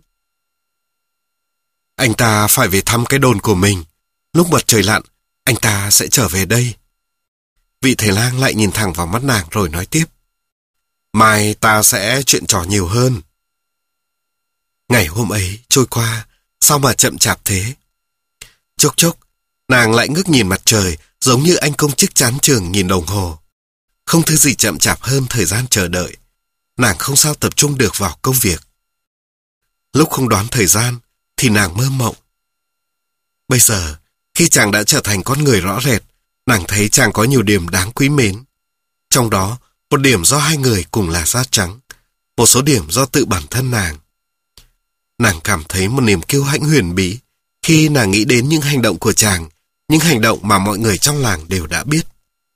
"Anh ta phải về thăm cái đồn của mình. Lúc mặt trời lặn, anh ta sẽ trở về đây." Vị thầy lang lại nhìn thẳng vào mắt nàng rồi nói tiếp. "Mai ta sẽ chuyện trò nhiều hơn." Ngày hôm ấy trôi qua, sao mà chậm chạp thế? Chốc chốc, nàng lại ngước nhìn mặt trời, giống như anh công chức chán chường nhìn đồng hồ. Không thứ gì chậm chạp hơn thời gian chờ đợi. Nàng không sao tập trung được vào công việc. Lúc không đoán thời gian, thì nàng mơ mộng. Bây giờ, Khi chàng đã trở thành con người rõ rệt, nàng thấy chàng có nhiều điểm đáng quý mến. Trong đó, một điểm do hai người cùng là da trắng, một số điểm do tự bản thân nàng. Nàng cảm thấy một niềm kiêu hãnh huyền bí khi nàng nghĩ đến những hành động của chàng, những hành động mà mọi người trong làng đều đã biết.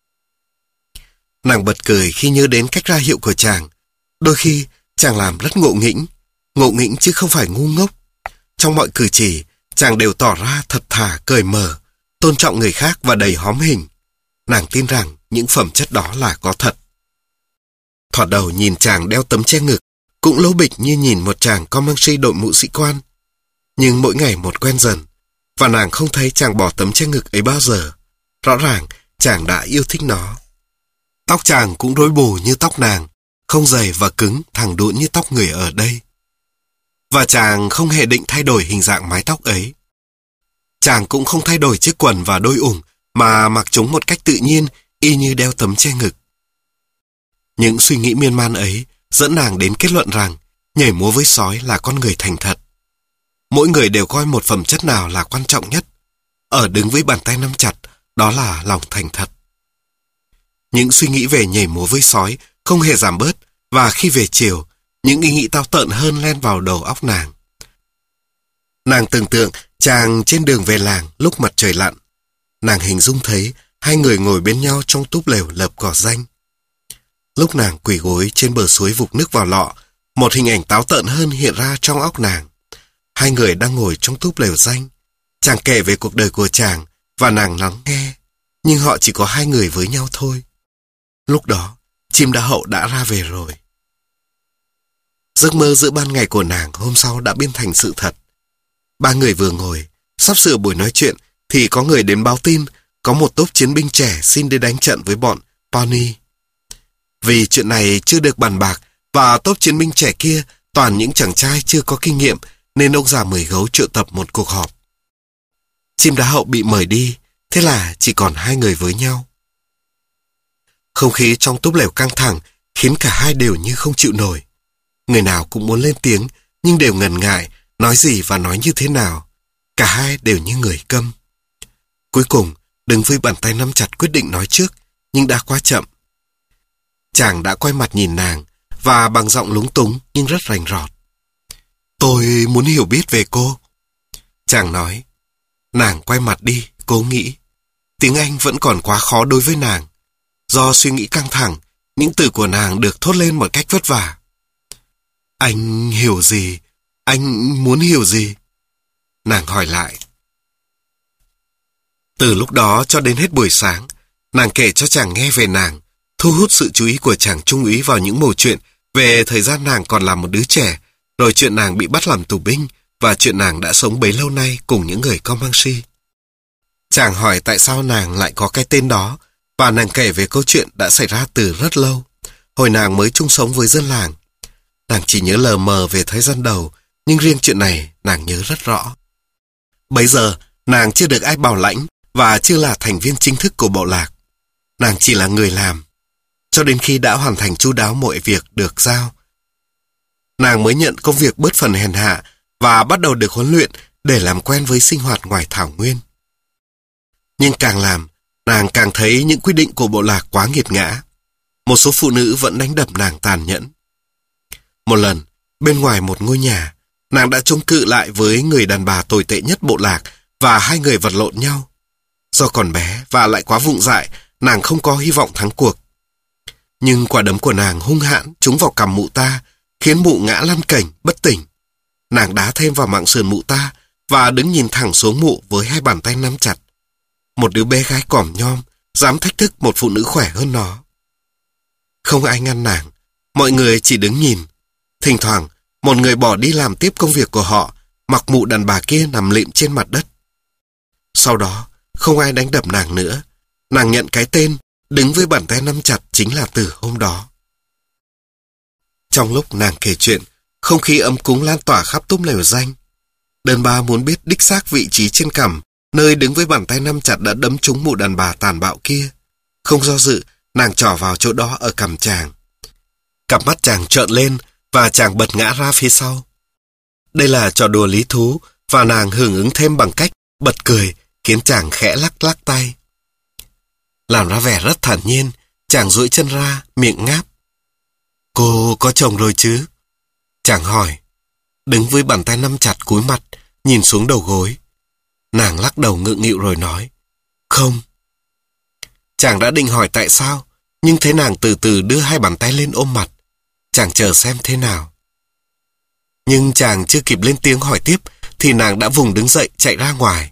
Nàng bật cười khi nhớ đến cách ra hiệu của chàng. Đôi khi, chàng làm rất ngộ nghĩnh, ngộ nghĩnh chứ không phải ngu ngốc. Trong mọi cử chỉ, chàng đều tỏ ra thật thà, cởi mở, tôn trọng người khác và đầy hóm hình. Nàng tin rằng những phẩm chất đó là có thật. Thoạt đầu nhìn chàng đeo tấm che ngực, cũng lố bịch như nhìn một chàng commanche đội mũ sĩ quan. Nhưng mỗi ngày một quen dần, và nàng không thấy chàng bỏ tấm che ngực ấy bao giờ. Rõ ràng, chàng đã yêu thích nó. Tóc chàng cũng rối bù như tóc nàng, không dày và cứng, thẳng đuộn như tóc người ở đây. Và chàng không hề định thay đổi hình dạng mái tóc ấy. Chàng cũng không thay đổi chiếc quần và đôi ủng, mà mặc chúng một cách tự nhiên, y như đeo tấm che ngực. Những suy nghĩ miên man ấy dẫn nàng đến kết luận rằng nhảy múa với sói là con người thành thật. Mỗi người đều coi một phẩm chất nào là quan trọng nhất. Ở đứng với bàn tay nắm chặt, đó là lòng thành thật. Những suy nghĩ về nhảy múa với sói không hề giảm bớt, và khi về chiều, những ý nghĩ táo tợn hơn len vào đầu óc nàng. Nàng tưởng tượng chàng trên đường về làng lúc mặt trời lặn. Nàng hình dung thấy hai người ngồi bên nhau trong túp lều lợp cỏ ranh. Lúc nàng quỳ gối trên bờ suối vục nước vào lọ, một hình ảnh táo tợn hơn hiện ra trong óc nàng. Hai người đang ngồi trong túp lều ranh. Chàng kể về cuộc đời của chàng và nàng lắng nghe, nhưng họ chỉ có hai người với nhau thôi. Lúc đó, chim đá hậu đã ra về rồi. Giấc mơ giữa ban ngày của nàng hôm sau đã biến thành sự thật. Ba người vừa ngồi, sắp sửa buổi nói chuyện, thì có người đến báo tin có một tốp chiến binh trẻ xin đi đánh trận với bọn Pawnee. Vì chuyện này chưa được bàn bạc, và tốp chiến binh trẻ kia toàn những chàng trai chưa có kinh nghiệm, nên ông già mười gấu triệu tập một cuộc họp. Chim đá hậu bị mời đi, thế là chỉ còn hai người với nhau. Không khí trong túp lều căng thẳng khiến cả hai đều như không chịu nổi. Người nào cũng muốn lên tiếng, nhưng đều ngần ngại nói gì và nói như thế nào. Cả hai đều như người câm. Cuối cùng, đứng với bàn tay nắm chặt quyết định nói trước, nhưng đã quá chậm. Chàng đã quay mặt nhìn nàng, và bằng giọng lúng túng nhưng rất rành rọt. Tôi muốn hiểu biết về cô. Chàng nói. Nàng quay mặt đi, cố nghĩ. Tiếng Anh vẫn còn quá khó đối với nàng. Do suy nghĩ căng thẳng, những từ của nàng được thốt lên một cách vất vả. Anh hiểu gì? Anh muốn hiểu gì? Nàng hỏi lại. Từ lúc đó cho đến hết buổi sáng, nàng kể cho chàng nghe về nàng, thu hút sự chú ý của chàng trung úy vào những mẩu chuyện về thời gian nàng còn là một đứa trẻ, rồi chuyện nàng bị bắt làm tù binh, và chuyện nàng đã sống bấy lâu nay cùng những người Comanche. Chàng hỏi tại sao nàng lại có cái tên đó, và nàng kể về câu chuyện đã xảy ra từ rất lâu, hồi nàng mới chung sống với dân làng. Nàng chỉ nhớ lờ mờ về thời gian đầu, nhưng riêng chuyện này nàng nhớ rất rõ. Bấy giờ, nàng chưa được ai bảo lãnh và chưa là thành viên chính thức của bộ lạc. Nàng chỉ là người làm. Cho đến khi đã hoàn thành chu đáo mọi việc được giao, nàng mới nhận công việc bớt phần hèn hạ và bắt đầu được huấn luyện để làm quen với sinh hoạt ngoài thảo nguyên. Nhưng càng làm, nàng càng thấy những quy định của bộ lạc quá nghiệt ngã. Một số phụ nữ vẫn đánh đập nàng tàn nhẫn. Một lần, bên ngoài một ngôi nhà, nàng đã chống cự lại với người đàn bà tồi tệ nhất bộ lạc và hai người vật lộn nhau. Do còn bé và lại quá vụng dại, nàng không có hy vọng thắng cuộc. Nhưng quả đấm của nàng hung hãn trúng vào cằm mụ ta, khiến mụ ngã lăn cảnh, bất tỉnh. Nàng đá thêm vào mạng sườn mụ ta và đứng nhìn thẳng xuống mụ với hai bàn tay nắm chặt. Một đứa bé gái cỏm nhom dám thách thức một phụ nữ khỏe hơn nó. Không ai ngăn nàng, mọi người chỉ đứng nhìn. Thỉnh thoảng, một người bỏ đi làm tiếp công việc của họ, mặc mụ đàn bà kia nằm lịm trên mặt đất. Sau đó, không ai đánh đập nàng nữa. Nàng nhận cái tên, đứng với bàn tay nắm chặt chính là từ hôm đó. Trong lúc nàng kể chuyện, không khí ấm cúng lan tỏa khắp túp lều ranh. Đơn ba muốn biết đích xác vị trí trên cằm, nơi đứng với bàn tay nắm chặt đã đấm trúng mụ đàn bà tàn bạo kia. Không do dự, nàng trỏ vào chỗ đó ở cằm chàng. Cặp mắt chàng trợn lên và chàng bật ngã ra phía sau. Đây là trò đùa lý thú và nàng hưởng ứng thêm bằng cách bật cười khiến chàng khẽ lắc lắc tay. Làm ra vẻ rất thản nhiên, chàng duỗi chân ra, miệng ngáp. Cô có chồng rồi chứ? Chàng hỏi, đứng với bàn tay nắm chặt cúi mặt, nhìn xuống đầu gối. Nàng lắc đầu ngượng nghịu rồi nói, không. Chàng đã định hỏi tại sao, nhưng thấy nàng từ từ đưa hai bàn tay lên ôm mặt. Chàng chờ xem thế nào. Nhưng chàng chưa kịp lên tiếng hỏi tiếp, thì nàng đã vùng đứng dậy chạy ra ngoài.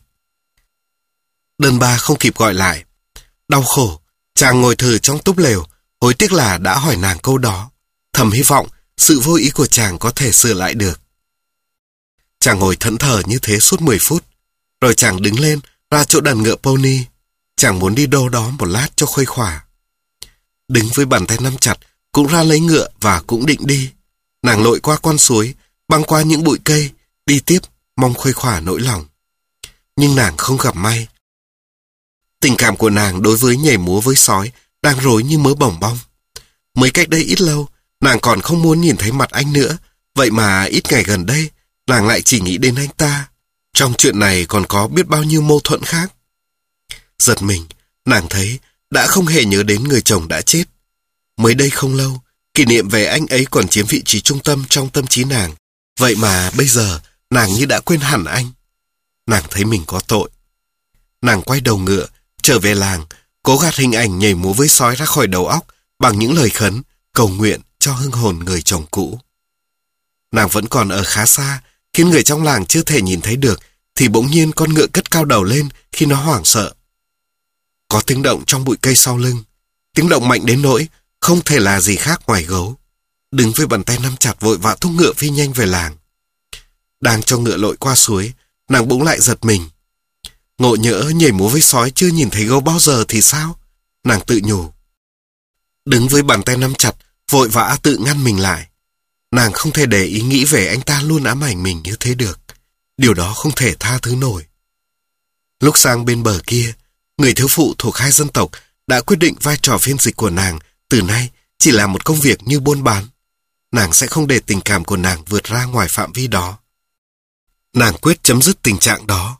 Đơn ba không kịp gọi lại. Đau khổ, chàng ngồi thừ trong túp lều, hối tiếc là đã hỏi nàng câu đó. Thầm hy vọng sự vô ý của chàng có thể sửa lại được. Chàng ngồi thẫn thờ như thế suốt mười phút, rồi chàng đứng lên ra chỗ đàn ngựa pony. Chàng muốn đi đâu đó một lát cho khuây khỏa. Đứng với bàn tay nắm chặt, cũng ra lấy ngựa và cũng định đi. Nàng lội qua con suối, băng qua những bụi cây, đi tiếp, mong khuây khỏa nỗi lòng. Nhưng nàng không gặp may. Tình cảm của nàng đối với nhảy múa với sói đang rối như mớ bồng bong. Mới cách đây ít lâu, nàng còn không muốn nhìn thấy mặt anh nữa. Vậy mà ít ngày gần đây, nàng lại chỉ nghĩ đến anh ta. Trong chuyện này còn có biết bao nhiêu mâu thuẫn khác. Giật mình, nàng thấy đã không hề nhớ đến người chồng đã chết. Mới đây không lâu, kỷ niệm về anh ấy còn chiếm vị trí trung tâm trong tâm trí nàng. Vậy mà bây giờ, nàng như đã quên hẳn anh. Nàng thấy mình có tội. Nàng quay đầu ngựa, trở về làng, cố gạt hình ảnh nhảy múa với sói ra khỏi đầu óc bằng những lời khấn, cầu nguyện cho hương hồn người chồng cũ. Nàng vẫn còn ở khá xa, khiến người trong làng chưa thể nhìn thấy được, thì bỗng nhiên con ngựa cất cao đầu lên khi nó hoảng sợ. Có tiếng động trong bụi cây sau lưng, tiếng động mạnh đến nỗi không thể là gì khác ngoài gấu. Đứng với bàn tay nắm chặt vội vã thúc ngựa phi nhanh về làng. Đang cho ngựa lội qua suối, nàng bỗng lại giật mình. Ngộ nhỡ nhảy múa với sói chưa nhìn thấy gấu bao giờ thì sao? Nàng tự nhủ. Đứng với bàn tay nắm chặt, vội vã tự ngăn mình lại. Nàng không thể để ý nghĩ về anh ta luôn ám ảnh mình như thế được. Điều đó không thể tha thứ nổi. Lúc sang bên bờ kia, người thiếu phụ thuộc hai dân tộc đã quyết định vai trò phiên dịch của nàng từ nay chỉ là một công việc như buôn bán. Nàng sẽ không để tình cảm của nàng vượt ra ngoài phạm vi đó. Nàng quyết chấm dứt tình trạng đó.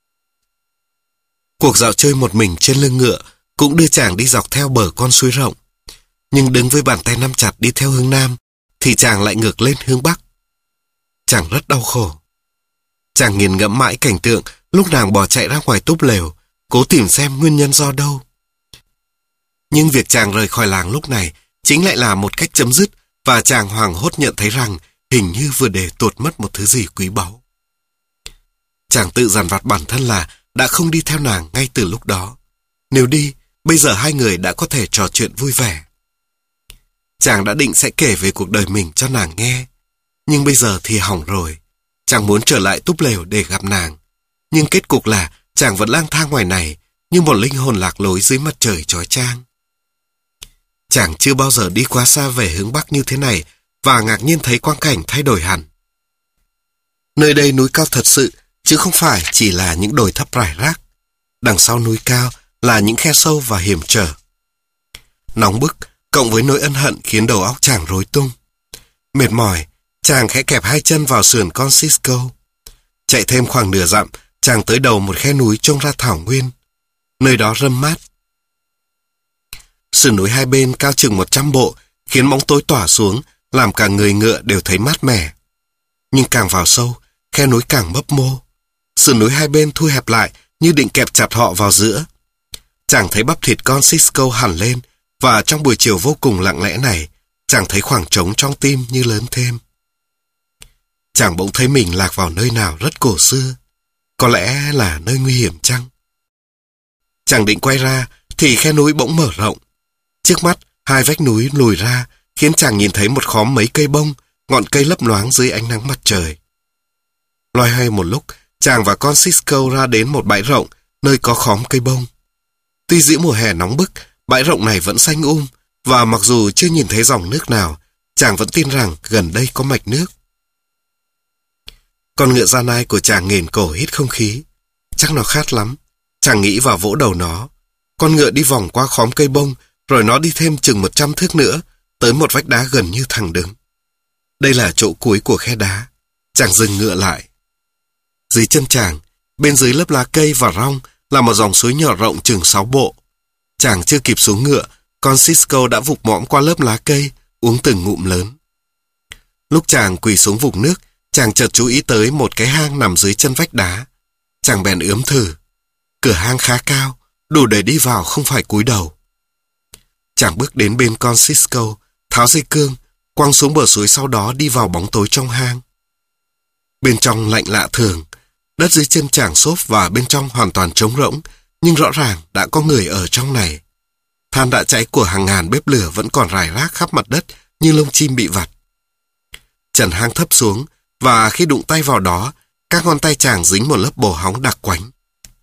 Cuộc dạo chơi một mình trên lưng ngựa cũng đưa chàng đi dọc theo bờ con suối rộng. Nhưng đứng với bàn tay nắm chặt đi theo hướng nam, thì chàng lại ngược lên hướng bắc. Chàng rất đau khổ. Chàng nghiền ngẫm mãi cảnh tượng lúc nàng bỏ chạy ra ngoài túp lều, cố tìm xem nguyên nhân do đâu. Nhưng việc chàng rời khỏi làng lúc này chính lại là một cách chấm dứt, và chàng hoảng hốt nhận thấy rằng hình như vừa để tuột mất một thứ gì quý báu. Chàng tự dằn vặt bản thân là đã không đi theo nàng ngay từ lúc đó. Nếu đi, bây giờ hai người đã có thể trò chuyện vui vẻ. Chàng đã định sẽ kể về cuộc đời mình cho nàng nghe. Nhưng bây giờ thì hỏng rồi. Chàng muốn trở lại túp lều để gặp nàng. Nhưng kết cục là chàng vẫn lang thang ngoài này như một linh hồn lạc lối dưới mặt trời chói chang. Chàng chưa bao giờ đi quá xa về hướng bắc như thế này và ngạc nhiên thấy quang cảnh thay đổi hẳn. Nơi đây núi cao thật sự, chứ không phải chỉ là những đồi thấp rải rác. Đằng sau núi cao là những khe sâu và hiểm trở. Nóng bức cộng với nỗi ân hận khiến đầu óc chàng rối tung. Mệt mỏi, chàng khẽ kẹp hai chân vào sườn con Cisco. Chạy thêm khoảng nửa dặm, chàng tới đầu một khe núi trông ra thảo nguyên. Nơi đó râm mát. Sườn núi hai bên cao chừng một trăm bộ, khiến bóng tối tỏa xuống, làm cả người ngựa đều thấy mát mẻ. Nhưng càng vào sâu, khe núi càng mấp mô. Sườn núi hai bên thu hẹp lại như định kẹp chặt họ vào giữa. Chàng thấy bắp thịt con Cisco hẳn lên, và trong buổi chiều vô cùng lặng lẽ này, chàng thấy khoảng trống trong tim như lớn thêm. Chàng bỗng thấy mình lạc vào nơi nào rất cổ xưa. Có lẽ là nơi nguy hiểm chăng? Chàng định quay ra, thì khe núi bỗng mở rộng. Trước mắt, hai vách núi lùi ra, khiến chàng nhìn thấy một khóm mấy cây bông, ngọn cây lấp loáng dưới ánh nắng mặt trời. Loay hoay một lúc, chàng và con Cisco ra đến một bãi rộng, nơi có khóm cây bông. Tuy giữa mùa hè nóng bức, bãi rộng này vẫn xanh um, và mặc dù chưa nhìn thấy dòng nước nào, chàng vẫn tin rằng gần đây có mạch nước. Con ngựa da nai của chàng nghền cổ hít không khí. Chắc nó khát lắm. Chàng nghĩ vào vỗ đầu nó. Con ngựa đi vòng qua khóm cây bông, rồi nó đi thêm chừng một trăm thước nữa, tới một vách đá gần như thẳng đứng. Đây là chỗ cuối của khe đá. Chàng dừng ngựa lại. Dưới chân chàng, bên dưới lớp lá cây và rong là một dòng suối nhỏ rộng chừng sáu bộ. Chàng chưa kịp xuống ngựa, con Cisco đã vụt mõm qua lớp lá cây, uống từng ngụm lớn. Lúc chàng quỳ xuống vũng nước, chàng chợt chú ý tới một cái hang nằm dưới chân vách đá. Chàng bèn ướm thử. Cửa hang khá cao, đủ để đi vào không phải cúi đầu. Chàng bước đến bên con Cisco, tháo dây cương, quăng xuống bờ suối, sau đó đi vào bóng tối trong hang. Bên trong lạnh lạ thường, đất dưới chân chàng xốp và bên trong hoàn toàn trống rỗng, nhưng rõ ràng đã có người ở trong này. Than đã cháy của hàng ngàn bếp lửa vẫn còn rải rác khắp mặt đất như lông chim bị vặt. Trần hang thấp xuống, và khi đụng tay vào đó, các ngón tay chàng dính một lớp bồ hóng đặc quánh.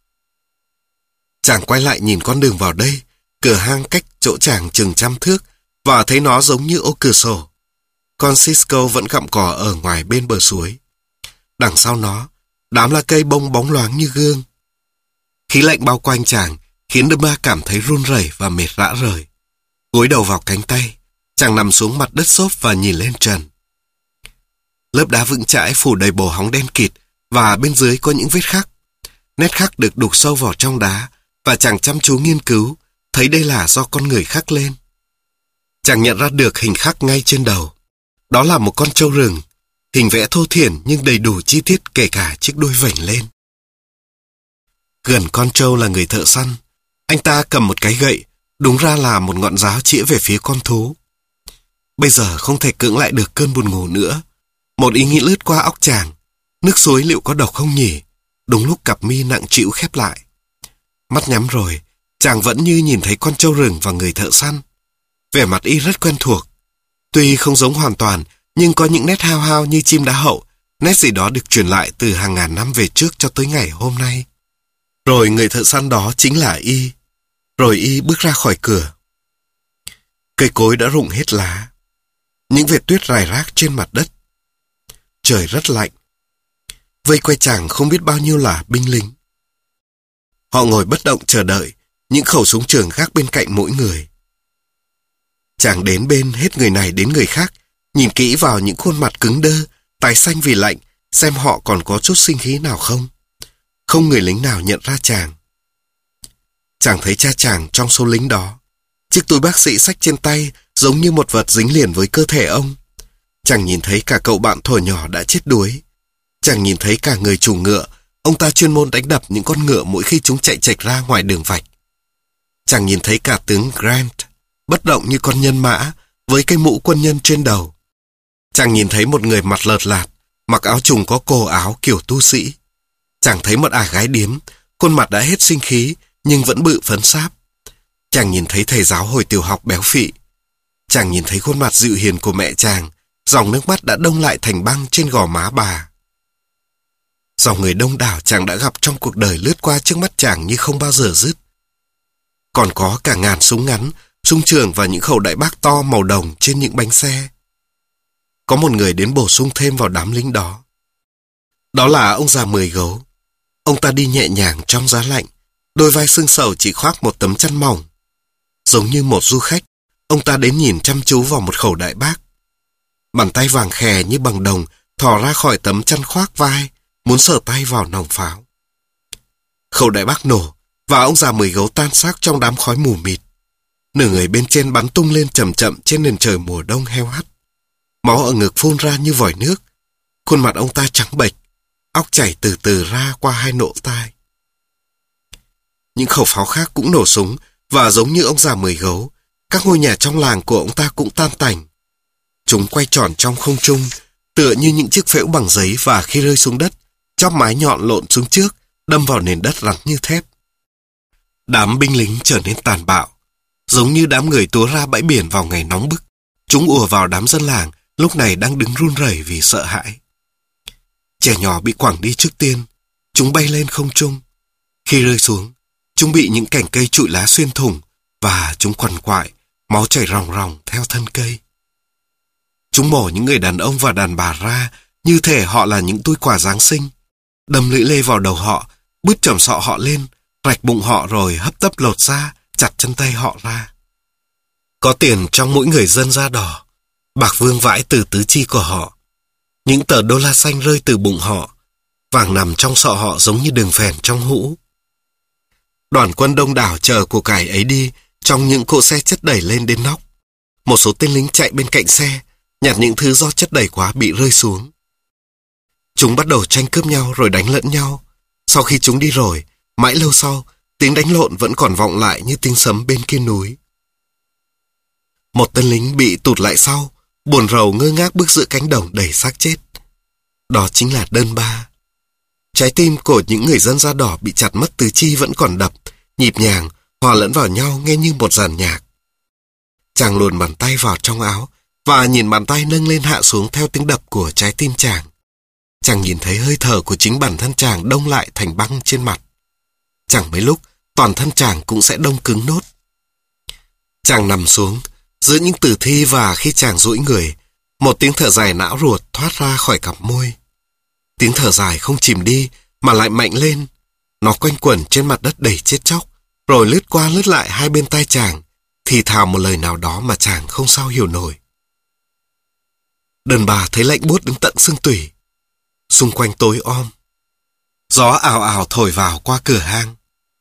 Chàng quay lại nhìn con đường vào đây, cửa hang cách chỗ chàng chừng trăm thước, và thấy nó giống như ô cửa sổ. Con Cisco vẫn gặm cỏ ở ngoài bên bờ suối. Đằng sau nó, đám lá cây bông bóng loáng như gương. Khí lạnh bao quanh chàng khiến Đâm Ba cảm thấy run rẩy và mệt rã rời. Gối đầu vào cánh tay, chàng nằm xuống mặt đất xốp và nhìn lên trần. Lớp đá vững chãi phủ đầy bồ hóng đen kịt, và bên dưới có những vết khắc. Nét khắc được đục sâu vào trong đá, và chàng chăm chú nghiên cứu, thấy đây là do con người khắc lên. Chàng nhận ra được hình khắc ngay trên đầu. Đó là một con trâu rừng, hình vẽ thô thiển nhưng đầy đủ chi tiết, kể cả chiếc đuôi vểnh lên. Gần con trâu là người thợ săn. Anh ta cầm một cái gậy, đúng ra là một ngọn giáo chĩa về phía con thú. Bây giờ không thể cưỡng lại được cơn buồn ngủ nữa. Một ý nghĩ lướt qua óc chàng. Nước suối liệu có độc không nhỉ? Đúng lúc cặp mi nặng trĩu khép lại. Mắt nhắm rồi, chàng vẫn như nhìn thấy con trâu rừng và người thợ săn. Vẻ mặt y rất quen thuộc. Tuy không giống hoàn toàn, nhưng có những nét hao hao như chim đá hậu, nét gì đó được truyền lại từ hàng ngàn năm về trước cho tới ngày hôm nay. Rồi người thợ săn đó chính là y. Rồi y bước ra khỏi cửa. Cây cối đã rụng hết lá. Những vệt tuyết rải rác trên mặt đất. Trời rất lạnh. Vây quay chàng không biết bao nhiêu là binh lính. Họ ngồi bất động chờ đợi, những khẩu súng trường gác bên cạnh mỗi người. Chàng đến bên hết người này đến người khác, nhìn kỹ vào những khuôn mặt cứng đơ, tái xanh vì lạnh, xem họ còn có chút sinh khí nào không. Không người lính nào nhận ra chàng. Chàng thấy cha chàng trong số lính đó. Chiếc túi bác sĩ xách trên tay giống như một vật dính liền với cơ thể ông. Chàng nhìn thấy cả cậu bạn thuở nhỏ đã chết đuối. Chàng nhìn thấy cả người chủ ngựa. Ông ta chuyên môn đánh đập những con ngựa mỗi khi chúng chạy chệch ra ngoài đường vạch. Chàng nhìn thấy cả tướng Grant, bất động như con nhân mã, với cái mũ quân nhân trên đầu. Chàng nhìn thấy một người mặt lợt lạt, mặc áo trùng có cổ áo kiểu tu sĩ. Chàng thấy một ả gái điếm, khuôn mặt đã hết sinh khí, nhưng vẫn bự phấn sáp. Chàng nhìn thấy thầy giáo hồi tiểu học béo phị. Chàng nhìn thấy khuôn mặt dịu hiền của mẹ chàng, dòng nước mắt đã đông lại thành băng trên gò má bà. Dòng người đông đảo chàng đã gặp trong cuộc đời lướt qua trước mắt chàng như không bao giờ dứt. Còn có cả ngàn súng ngắn, súng trường và những khẩu đại bác to màu đồng trên những bánh xe. Có một người đến bổ sung thêm vào đám lính đó. Đó là ông già Mười Gấu. Ông ta đi nhẹ nhàng trong giá lạnh, đôi vai xương sầu chỉ khoác một tấm chăn mỏng. Giống như một du khách, ông ta đến nhìn chăm chú vào một khẩu đại bác. Bàn tay vàng khè như bằng đồng thò ra khỏi tấm chăn khoác vai, muốn sờ tay vào nòng pháo. Khẩu đại bác nổ, và ông già Mười Gấu tan xác trong đám khói mù mịt. Nửa người bên trên bắn tung lên chậm chậm trên nền trời mùa đông heo hắt. Máu ở ngực phun ra như vòi nước. Khuôn mặt ông ta trắng bệch, óc chảy từ từ ra qua hai nỗ tai. Những khẩu pháo khác cũng nổ súng, và giống như ông già Mười Gấu, các ngôi nhà trong làng của ông ta cũng tan tành. Chúng quay tròn trong không trung, tựa như những chiếc phễu bằng giấy, và khi rơi xuống đất, chóp mái nhọn lộn xuống trước, đâm vào nền đất rắn như thép. Đám binh lính trở nên tàn bạo, giống như đám người túa ra bãi biển vào ngày nóng bức. Chúng ùa vào đám dân làng, lúc này đang đứng run rẩy vì sợ hãi. Trẻ nhỏ bị quẳng đi trước tiên, chúng bay lên không trung. Khi rơi xuống, chúng bị những cành cây trụi lá xuyên thủng, và chúng quằn quại, máu chảy ròng ròng theo thân cây. Chúng mổ những người đàn ông và đàn bà ra, như thể họ là những túi quà Giáng sinh. Đâm lưỡi lê vào đầu họ, bứt chỏm sọ họ lên, rạch bụng họ rồi hấp tấp lột da, chặt chân tay họ ra. Có tiền trong mỗi người dân da đỏ, bạc vương vãi từ tứ chi của họ. Những tờ đô la xanh rơi từ bụng họ, vàng nằm trong sọ họ giống như đường phèn trong hũ. Đoàn quân đông đảo chờ của cải ấy đi trong những cỗ xe chất đẩy lên đến nóc. Một số tên lính chạy bên cạnh xe, nhặt những thứ do chất đẩy quá bị rơi xuống. Chúng bắt đầu tranh cướp nhau rồi đánh lẫn nhau. Sau khi chúng đi rồi, mãi lâu sau, tiếng đánh lộn vẫn còn vọng lại như tiếng sấm bên kia núi. Một tên lính bị tụt lại sau, buồn rầu ngơ ngác bước giữa cánh đồng đầy xác chết. Đó chính là Đơn Ba. Trái tim của những người dân da đỏ bị chặt mất tứ chi vẫn còn đập, nhịp nhàng, hòa lẫn vào nhau nghe như một dàn nhạc. Chàng luồn bàn tay vào trong áo và nhìn bàn tay nâng lên hạ xuống theo tiếng đập của trái tim chàng. Chàng nhìn thấy hơi thở của chính bản thân chàng đông lại thành băng trên mặt. Chẳng mấy lúc, toàn thân chàng cũng sẽ đông cứng nốt. Chàng nằm xuống, giữa những tử thi và khi chàng duỗi người, một tiếng thở dài não ruột thoát ra khỏi cặp môi. Tiếng thở dài không chìm đi mà lại mạnh lên. Nó quanh quẩn trên mặt đất đầy chết chóc, rồi lướt qua lướt lại hai bên tai chàng, thì thào một lời nào đó mà chàng không sao hiểu nổi. Đơn Ba thấy lạnh buốt đến tận xương tủy. Xung quanh tối om. Gió ào ào thổi vào qua cửa hang.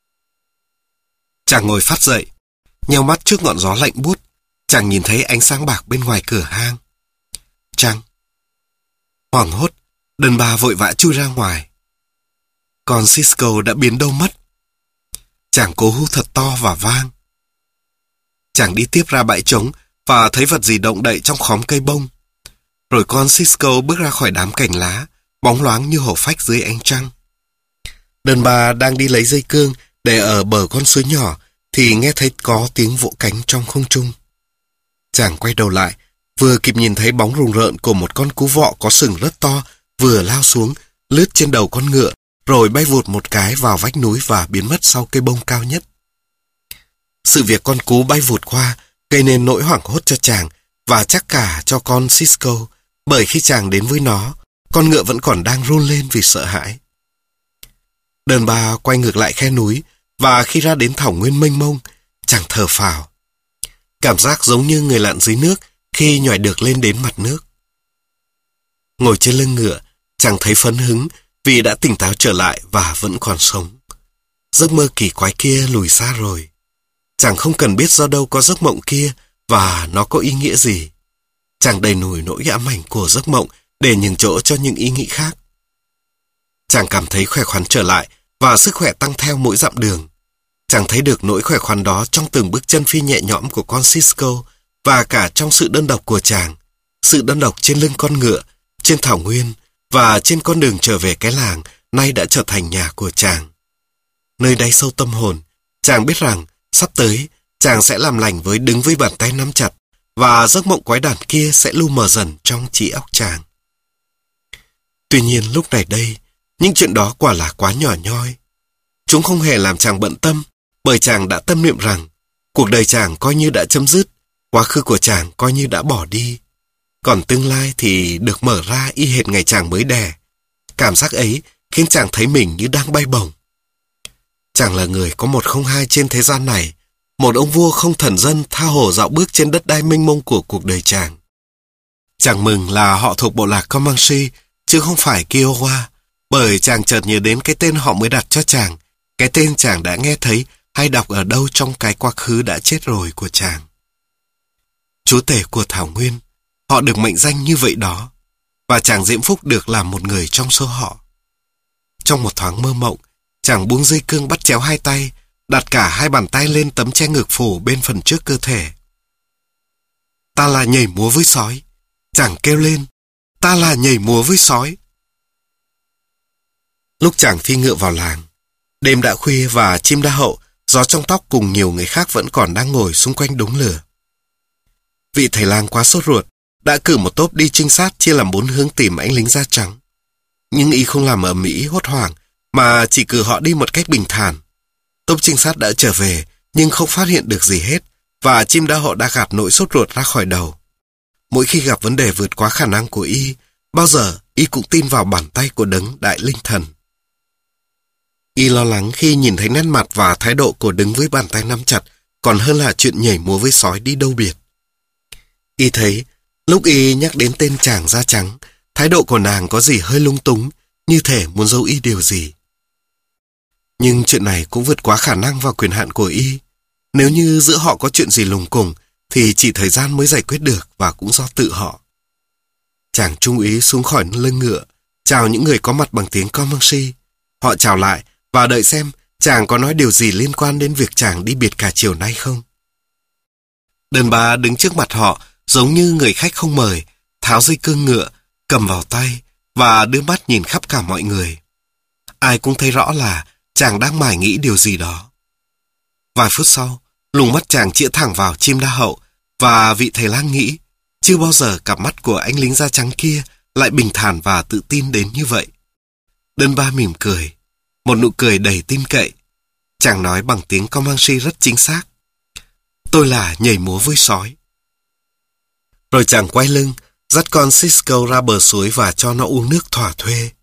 Chàng ngồi phát dậy, nheo mắt trước ngọn gió lạnh buốt. Chàng nhìn thấy ánh sáng bạc bên ngoài cửa hang. Trăng. Hoảng hốt, Đơn Ba vội vã chui ra ngoài. Còn Cisco đã biến đâu mất. Chàng cố hú thật to và vang. Chàng đi tiếp ra bãi trống và thấy vật gì động đậy trong khóm cây bông. Rồi con Cisco bước ra khỏi đám cành lá, bóng loáng như hổ phách dưới ánh trăng. Đơn Ba đang đi lấy dây cương để ở bờ con suối nhỏ thì nghe thấy có tiếng vỗ cánh trong không trung. Chàng quay đầu lại, vừa kịp nhìn thấy bóng rùng rợn của một con cú vọ có sừng rất to vừa lao xuống, lướt trên đầu con ngựa, rồi bay vụt một cái vào vách núi và biến mất sau cây bông cao nhất. Sự việc con cú bay vụt qua gây nên nỗi hoảng hốt cho chàng và chắc cả cho con Cisco, bởi khi chàng đến với nó, con ngựa vẫn còn đang run lên vì sợ hãi. Đơn Ba quay ngược lại khe núi, và khi ra đến thảo nguyên mênh mông, chàng thở phào. Cảm giác giống như người lặn dưới nước khi nhảy được lên đến mặt nước. Ngồi trên lưng ngựa, chàng thấy phấn hứng vì đã tỉnh táo trở lại và vẫn còn sống. Giấc mơ kỳ quái kia lùi xa rồi. Chàng không cần biết do đâu có giấc mộng kia và nó có ý nghĩa gì. Chàng đầy nổi nỗi ám ảnh của giấc mộng để nhường chỗ cho những ý nghĩ khác. Chàng cảm thấy khỏe khoắn trở lại và sức khỏe tăng theo mỗi dặm đường. Chàng thấy được nỗi khỏe khoắn đó trong từng bước chân phi nhẹ nhõm của con Cisco và cả trong sự đơn độc của chàng, sự đơn độc trên lưng con ngựa, trên thảo nguyên và trên con đường trở về cái làng nay đã trở thành nhà của chàng. Nơi đáy sâu tâm hồn, chàng biết rằng sắp tới chàng sẽ làm lành với đứng với bàn tay nắm chặt và giấc mộng quái đản kia sẽ lu mờ dần trong trí óc chàng. Tuy nhiên lúc này đây, những chuyện đó quả là quá nhỏ nhoi. Chúng không hề làm chàng bận tâm, bởi chàng đã tâm niệm rằng cuộc đời chàng coi như đã chấm dứt, quá khứ của chàng coi như đã bỏ đi. Còn tương lai thì được mở ra y hệt ngày chàng mới đẻ. Cảm giác ấy khiến chàng thấy mình như đang bay bổng. Chàng là người có một không hai trên thế gian này, một ông vua không thần dân tha hồ dạo bước trên đất đai mênh mông của cuộc đời chàng. Chàng mừng là họ thuộc bộ lạc Comanche, chứ không phải Kiowa, bởi chàng chợt nhớ đến cái tên họ mới đặt cho chàng, cái tên chàng đã nghe thấy hay đọc ở đâu trong cái quá khứ đã chết rồi của chàng. Chúa tể của Thảo Nguyên, họ được mệnh danh như vậy đó, và chàng diễm phúc được làm một người trong số họ. Trong một thoáng mơ mộng, chàng buông dây cương bắt chéo hai tay, đặt cả hai bàn tay lên tấm che ngực phủ bên phần trước cơ thể. Ta là nhảy múa với sói, chàng kêu lên, ta là nhảy múa với sói. Lúc chàng phi ngựa vào làng, đêm đã khuya và chim đa hậu, gió trong tóc cùng nhiều người khác vẫn còn đang ngồi xung quanh đống lửa. Vị thầy lang quá sốt ruột, đã cử một tốp đi trinh sát chia làm bốn hướng tìm anh lính da trắng. Nhưng y không làm ở Mỹ hốt hoảng, mà chỉ cử họ đi một cách bình thản. Tốp trinh sát đã trở về, nhưng không phát hiện được gì hết, và chim đa hậu đã gạt nỗi sốt ruột ra khỏi đầu. Mỗi khi gặp vấn đề vượt quá khả năng của y, bao giờ y cũng tin vào bàn tay của đấng đại linh thần. Y lo lắng khi nhìn thấy nét mặt và thái độ của đứng với bàn tay nắm chặt, còn hơn là chuyện nhảy múa với sói đi đâu biệt. Y thấy, lúc y nhắc đến tên chàng da trắng, thái độ của nàng có gì hơi lung túng, như thể muốn giấu y điều gì. Nhưng chuyện này cũng vượt quá khả năng và quyền hạn của y. Nếu như giữa họ có chuyện gì lùng cùng, thì chỉ thời gian mới giải quyết được và cũng do tự họ. Chàng trung úy xuống khỏi lưng ngựa, chào những người có mặt bằng tiếng Comanche. Họ chào lại và đợi xem chàng có nói điều gì liên quan đến việc chàng đi biệt cả chiều nay không. Đơn bà đứng trước mặt họ giống như người khách không mời, tháo dây cương ngựa, cầm vào tay và đưa mắt nhìn khắp cả mọi người. Ai cũng thấy rõ là chàng đang mải nghĩ điều gì đó. Vài phút sau, luồng mắt chàng chĩa thẳng vào chim đa hậu và vị thầy lang nghĩ chưa bao giờ cặp mắt của anh lính da trắng kia lại bình thản và tự tin đến như vậy. Đơn ba mỉm cười, một nụ cười đầy tin cậy. Chàng nói bằng tiếng Comanche rất chính xác. Tôi là nhảy múa với sói. Rồi chàng quay lưng, dắt con Cisco ra bờ suối và cho nó uống nước thỏa thuê.